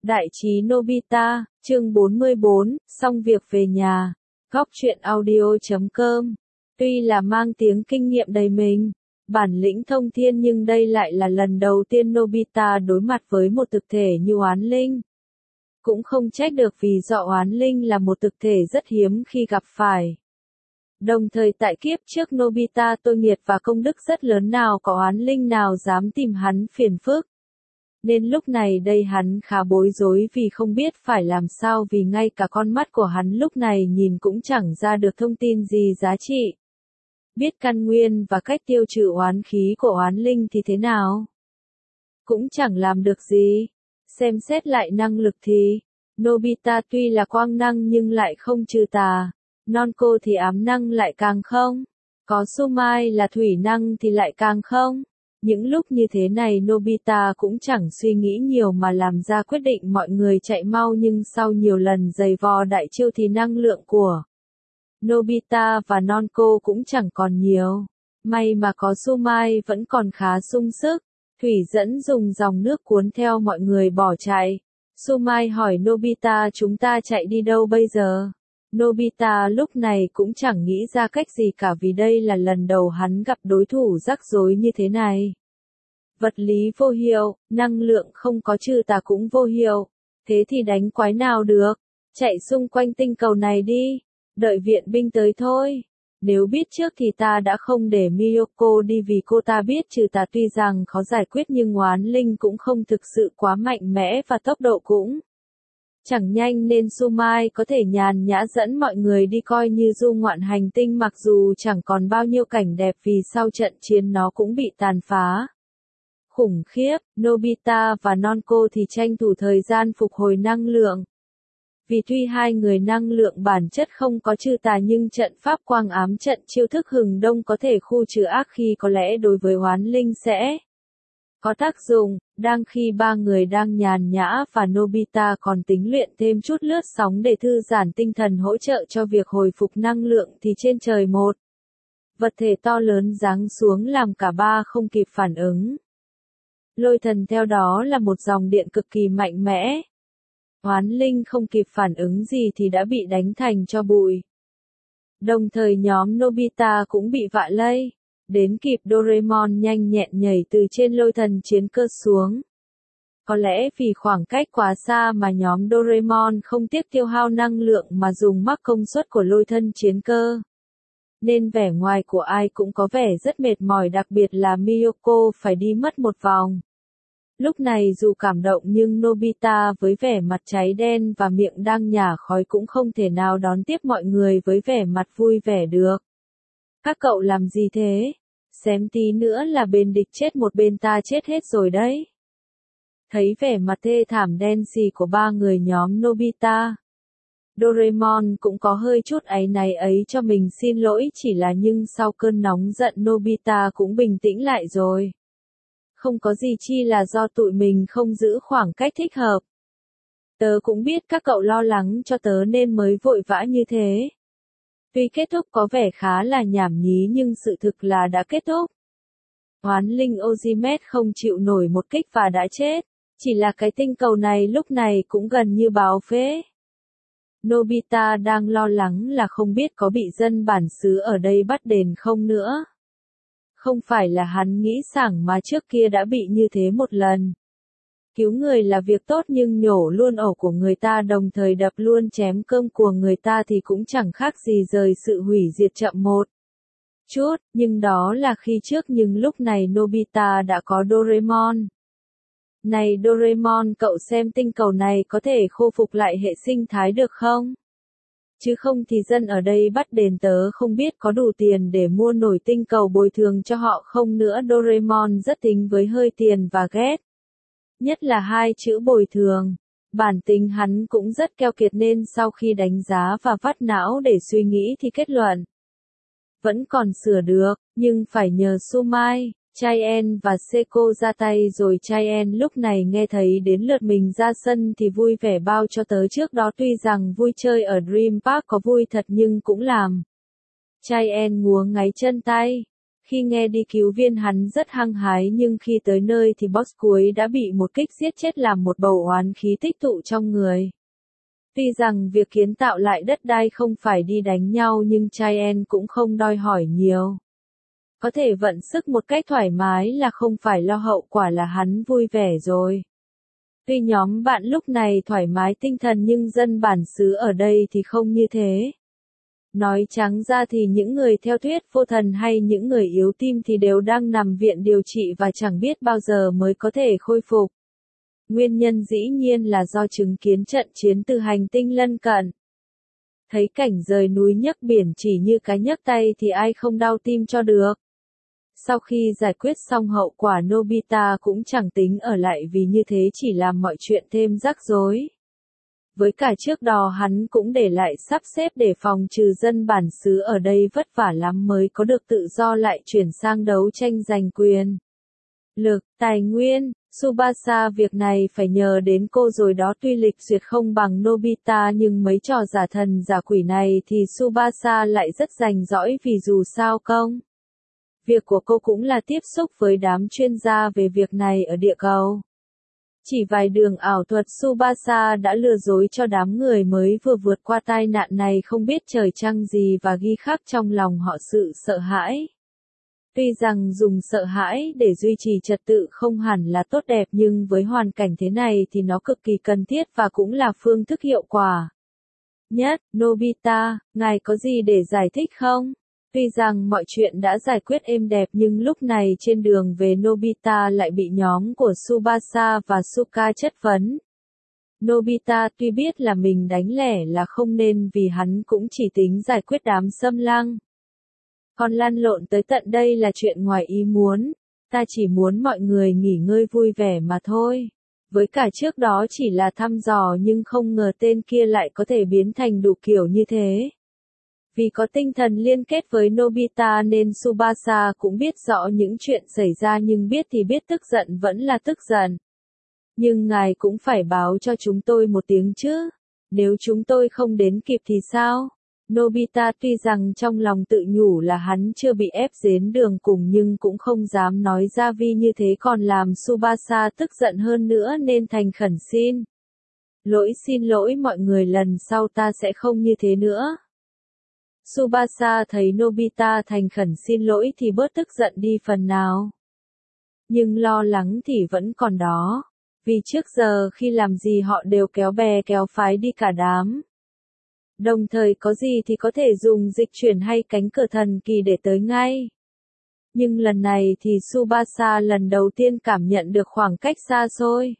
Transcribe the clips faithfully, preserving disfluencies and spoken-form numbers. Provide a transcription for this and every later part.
Đại trí Nobita, chương bốn mươi bốn, xong việc về nhà. Góc truyện audio chấm com. Tuy là mang tiếng kinh nghiệm đầy mình, bản lĩnh thông thiên nhưng đây lại là lần đầu tiên Nobita đối mặt với một thực thể như oán linh. Cũng không trách được vì do oán linh là một thực thể rất hiếm khi gặp phải. Đồng thời tại kiếp trước Nobita tội nghiệp và công đức rất lớn, nào có oán linh nào dám tìm hắn phiền phức. Nên lúc này đây hắn khá bối rối vì không biết phải làm sao, vì ngay cả con mắt của hắn lúc này nhìn cũng chẳng ra được thông tin gì giá trị. Biết căn nguyên và cách tiêu trừ oán khí của oán linh thì thế nào? Cũng chẳng làm được gì. Xem xét lại năng lực thì, Nobita tuy là quang năng nhưng lại không trừ tà. Nonco thì ám năng lại càng không. Có Sumai là thủy năng thì lại càng không. Những lúc như thế này Nobita cũng chẳng suy nghĩ nhiều mà làm ra quyết định mọi người chạy mau, nhưng sau nhiều lần giày vò đại chiêu thì năng lượng của Nobita và Nonco cũng chẳng còn nhiều. May mà có Sumai vẫn còn khá sung sức. Thủy dẫn dùng dòng nước cuốn theo mọi người bỏ chạy. Sumai hỏi Nobita, chúng ta chạy đi đâu bây giờ? Nobita lúc này cũng chẳng nghĩ ra cách gì cả, vì đây là lần đầu hắn gặp đối thủ rắc rối như thế này. Vật lý vô hiệu, năng lượng không có trừ tà cũng vô hiệu. Thế thì đánh quái nào được? Chạy xung quanh tinh cầu này đi. Đợi viện binh tới thôi. Nếu biết trước thì ta đã không để Miyoko đi, vì cô ta biết trừ tà tuy rằng khó giải quyết nhưng oán linh cũng không thực sự quá mạnh mẽ và tốc độ cũng chẳng nhanh, nên Sumai có thể nhàn nhã dẫn mọi người đi coi như du ngoạn hành tinh, mặc dù chẳng còn bao nhiêu cảnh đẹp vì sau trận chiến nó cũng bị tàn phá khủng khiếp. Nobita và Nonco thì tranh thủ thời gian phục hồi năng lượng. Vì tuy hai người năng lượng bản chất không có trừ tà nhưng trận pháp quang ám trận chiêu thức hừng đông có thể khu trừ ác khi có lẽ đối với oán linh sẽ có tác dụng. Đang khi ba người đang nhàn nhã và Nobita còn tính luyện thêm chút lướt sóng để thư giãn tinh thần hỗ trợ cho việc hồi phục năng lượng thì trên trời một vật thể to lớn giáng xuống làm cả ba không kịp phản ứng. Lôi thần theo đó là một dòng điện cực kỳ mạnh mẽ. Oán linh không kịp phản ứng gì thì đã bị đánh thành tro bụi. Đồng thời nhóm Nobita cũng bị vạ lây. Đến kịp Doraemon nhanh nhẹn nhảy từ trên lôi thần chiến cơ xuống. Có lẽ vì khoảng cách quá xa mà nhóm Doraemon không tiếc tiêu hao năng lượng mà dùng mắc công suất của lôi thân chiến cơ. Nên vẻ ngoài của ai cũng có vẻ rất mệt mỏi, đặc biệt là Miyoko phải đi mất một vòng. Lúc này dù cảm động nhưng Nobita với vẻ mặt cháy đen và miệng đang nhả khói cũng không thể nào đón tiếp mọi người với vẻ mặt vui vẻ được. Các cậu làm gì thế? Xém tí nữa là bên địch chết một bên ta chết hết rồi đấy. Thấy vẻ mặt thê thảm đen xì của ba người nhóm Nobita, Doraemon cũng có hơi chút áy náy ấy cho mình, xin lỗi chỉ là, nhưng sau cơn nóng giận Nobita cũng bình tĩnh lại rồi. Không có gì chi là do tụi mình không giữ khoảng cách thích hợp. Tớ cũng biết các cậu lo lắng cho tớ nên mới vội vã như thế. Tuy kết thúc có vẻ khá là nhảm nhí nhưng sự thực là đã kết thúc. Oán linh Ozimet không chịu nổi một kích và đã chết. Chỉ là cái tinh cầu này lúc này cũng gần như báo phế. Nobita đang lo lắng là không biết có bị dân bản xứ ở đây bắt đền không nữa. Không phải là hắn nghĩ sảng mà trước kia đã bị như thế một lần. Cứu người là việc tốt nhưng nhổ luôn ổ của người ta đồng thời đập luôn chém cơm của người ta thì cũng chẳng khác gì rời sự hủy diệt chậm một chút, nhưng đó là khi trước, nhưng lúc này Nobita đã có Doraemon. Này Doraemon, cậu xem tinh cầu này có thể khôi phục lại hệ sinh thái được không? Chứ không thì dân ở đây bắt đền tớ không biết có đủ tiền để mua nổi tinh cầu bồi thường cho họ không nữa. Doraemon rất tính với hơi tiền và ghét. Nhất là hai chữ bồi thường. Bản tính hắn cũng rất keo kiệt nên sau khi đánh giá và vắt não để suy nghĩ thì kết luận vẫn còn sửa được, nhưng phải nhờ Sumai, Chien và Seiko ra tay rồi. Chien lúc này nghe thấy đến lượt mình ra sân thì vui vẻ bao cho tớ. Trước đó tuy rằng vui chơi ở Dream Park có vui thật nhưng cũng làm Chien ngứa ngáy chân tay. Khi nghe đi cứu viên hắn rất hăng hái nhưng khi tới nơi thì boss cuối đã bị một kích giết chết làm một bầu oán khí tích tụ trong người. Tuy rằng việc kiến tạo lại đất đai không phải đi đánh nhau nhưng Cheyenne cũng không đòi hỏi nhiều. Có thể vận sức một cách thoải mái là không phải lo hậu quả là hắn vui vẻ rồi. Tuy nhóm bạn lúc này thoải mái tinh thần nhưng dân bản xứ ở đây thì không như thế. Nói trắng ra thì những người theo thuyết vô thần hay những người yếu tim thì đều đang nằm viện điều trị và chẳng biết bao giờ mới có thể khôi phục. Nguyên nhân dĩ nhiên là do chứng kiến trận chiến từ hành tinh lân cận. Thấy cảnh rời núi nhấc biển chỉ như cái nhấc tay thì ai không đau tim cho được. Sau khi giải quyết xong hậu quả Nobita cũng chẳng tính ở lại vì như thế chỉ làm mọi chuyện thêm rắc rối. Với cả trước đó hắn cũng để lại sắp xếp để phòng trừ dân bản xứ ở đây vất vả lắm mới có được tự do lại chuyển sang đấu tranh giành quyền. Lực, tài nguyên, Tsubasa việc này phải nhờ đến cô rồi đó tuy lịch duyệt không bằng Nobita nhưng mấy trò giả thần giả quỷ này thì Tsubasa lại rất rành rõi vì dù sao công. Việc của cô cũng là tiếp xúc với đám chuyên gia về việc này ở địa cầu. Chỉ vài đường ảo thuật Tsubasa đã lừa dối cho đám người mới vừa vượt qua tai nạn này không biết trời trăng gì và ghi khắc trong lòng họ sự sợ hãi. Tuy rằng dùng sợ hãi để duy trì trật tự không hẳn là tốt đẹp nhưng với hoàn cảnh thế này thì nó cực kỳ cần thiết và cũng là phương thức hiệu quả nhất. Nobita, ngài có gì để giải thích không? Tuy rằng mọi chuyện đã giải quyết êm đẹp nhưng lúc này trên đường về Nobita lại bị nhóm của Tsubasa và Suka chất vấn. Nobita tuy biết là mình đánh lẻ là không nên vì hắn cũng chỉ tính giải quyết đám xâm lăng. Còn lăn lộn tới tận đây là chuyện ngoài ý muốn, ta chỉ muốn mọi người nghỉ ngơi vui vẻ mà thôi. Với cả trước đó chỉ là thăm dò nhưng không ngờ tên kia lại có thể biến thành đủ kiểu như thế. Vì có tinh thần liên kết với Nobita nên Tsubasa cũng biết rõ những chuyện xảy ra nhưng biết thì biết tức giận vẫn là tức giận. Nhưng ngài cũng phải báo cho chúng tôi một tiếng chứ, nếu chúng tôi không đến kịp thì sao? Nobita tuy rằng trong lòng tự nhủ là hắn chưa bị ép đến đường cùng nhưng cũng không dám nói ra vì như thế còn làm Tsubasa tức giận hơn nữa nên thành khẩn xin. Lỗi xin lỗi mọi người lần sau ta sẽ không như thế nữa. Tsubasa thấy Nobita thành khẩn xin lỗi thì bớt tức giận đi phần nào. Nhưng lo lắng thì vẫn còn đó. Vì trước giờ khi làm gì họ đều kéo bè kéo phái đi cả đám. Đồng thời có gì thì có thể dùng dịch chuyển hay cánh cửa thần kỳ để tới ngay. Nhưng lần này thì Tsubasa lần đầu tiên cảm nhận được khoảng cách xa xôi.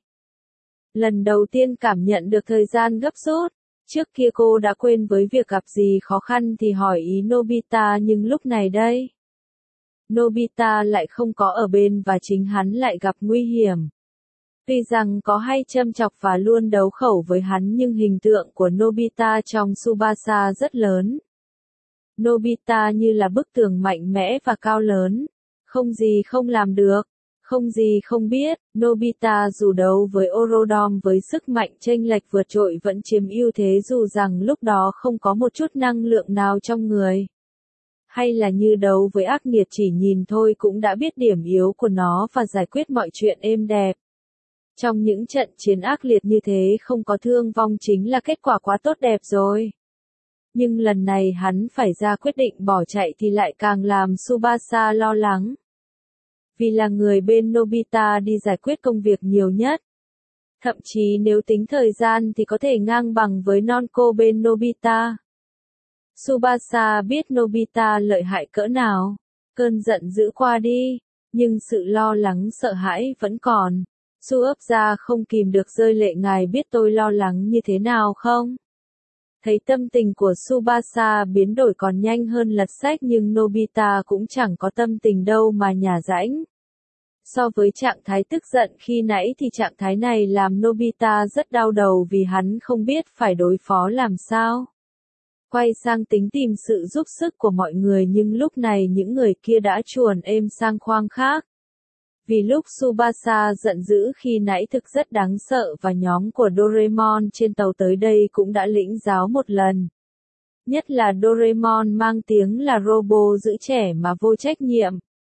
Lần đầu tiên cảm nhận được thời gian gấp rút. Trước kia cô đã quên với việc gặp gì khó khăn thì hỏi ý Nobita nhưng lúc này đây. Nobita lại không có ở bên và chính hắn lại gặp nguy hiểm. Tuy rằng có hay châm chọc và luôn đấu khẩu với hắn nhưng hình tượng của Nobita trong Tsubasa rất lớn. Nobita như là bức tường mạnh mẽ và cao lớn. Không gì không làm được. Không gì không biết, Nobita dù đấu với Orodom với sức mạnh chênh lệch vượt trội vẫn chiếm ưu thế dù rằng lúc đó không có một chút năng lượng nào trong người. Hay là như đấu với ác nghiệt chỉ nhìn thôi cũng đã biết điểm yếu của nó và giải quyết mọi chuyện êm đẹp. Trong những trận chiến ác liệt như thế không có thương vong chính là kết quả quá tốt đẹp rồi. Nhưng lần này hắn phải ra quyết định bỏ chạy thì lại càng làm Tsubasa lo lắng. Vì là người bên Nobita đi giải quyết công việc nhiều nhất. Thậm chí nếu tính thời gian thì có thể ngang bằng với Nonko bên Nobita. Tsubasa biết Nobita lợi hại cỡ nào. Cơn giận dữ qua đi, nhưng sự lo lắng sợ hãi vẫn còn. Su ấp ra không kìm được rơi lệ ngài biết tôi lo lắng như thế nào không? Thấy tâm tình của Tsubasa biến đổi còn nhanh hơn lật sách nhưng Nobita cũng chẳng có tâm tình đâu mà nhả rãnh. So với trạng thái tức giận khi nãy thì trạng thái này làm Nobita rất đau đầu vì hắn không biết phải đối phó làm sao. Quay sang tính tìm sự giúp sức của mọi người nhưng lúc này những người kia đã chuồn êm sang khoang khác. Vì lúc Tsubasa giận dữ khi nãy thực rất đáng sợ và nhóm của Doraemon trên tàu tới đây cũng đã lĩnh giáo một lần. Nhất là Doraemon mang tiếng là robo giữ trẻ mà vô trách nhiệm.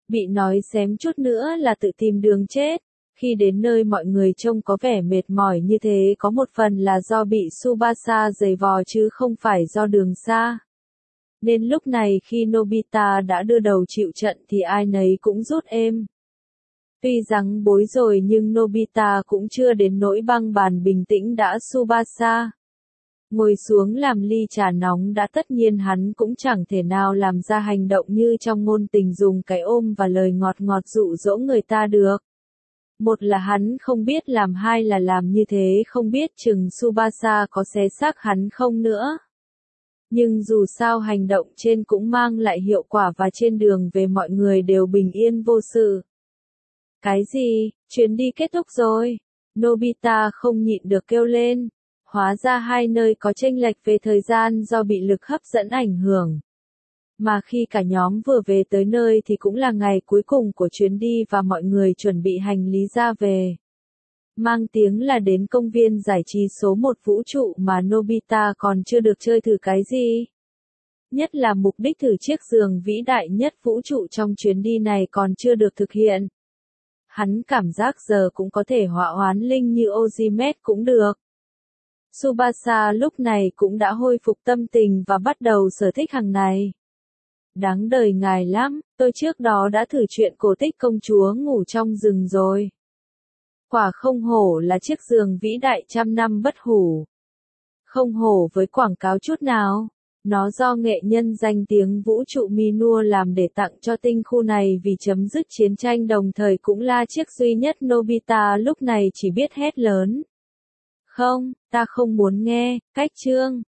Bị nói xém chút nữa là tự tìm đường chết. Khi đến nơi mọi người trông có vẻ mệt mỏi như thế có một phần là do bị Tsubasa giày vò chứ không phải do đường xa. Nên lúc này khi Nobita đã đưa đầu chịu trận thì ai nấy cũng rút êm. Tuy rằng bối rồi nhưng Nobita cũng chưa đến nỗi băng bàn bình tĩnh đã Tsubasa. Ngồi xuống làm ly trà nóng đã tất nhiên hắn cũng chẳng thể nào làm ra hành động như trong ngôn tình dùng cái ôm và lời ngọt ngọt dụ dỗ người ta được. Một là hắn không biết làm, hai là làm như thế không biết chừng Tsubasa có xé xác hắn không nữa. Nhưng dù sao hành động trên cũng mang lại hiệu quả và trên đường về mọi người đều bình yên vô sự. Cái gì, chuyến đi kết thúc rồi? Nobita không nhịn được kêu lên. Hóa ra hai nơi có chênh lệch về thời gian do bị lực hấp dẫn ảnh hưởng. Mà khi cả nhóm vừa về tới nơi thì cũng là ngày cuối cùng của chuyến đi và mọi người chuẩn bị hành lý ra về. Mang tiếng là đến công viên giải trí số một vũ trụ mà Nobita còn chưa được chơi thử cái gì. Nhất là mục đích thử chiếc giường vĩ đại nhất vũ trụ trong chuyến đi này còn chưa được thực hiện. Hắn cảm giác giờ cũng có thể họa hoán linh như Ozimet cũng được. Tsubasa lúc này cũng đã hồi phục tâm tình và bắt đầu sở thích hàng này. Đáng đời ngài lắm, tôi trước đó đã thử chuyện cổ tích công chúa ngủ trong rừng rồi. Quả không hổ là chiếc giường vĩ đại trăm năm bất hủ. Không hổ với quảng cáo chút nào. Nó do nghệ nhân danh tiếng vũ trụ Minua làm để tặng cho tinh khu này vì chấm dứt chiến tranh, đồng thời cũng là chiếc duy nhất. Nobita lúc này chỉ biết hét lớn. Không, ta không muốn nghe, cách chương.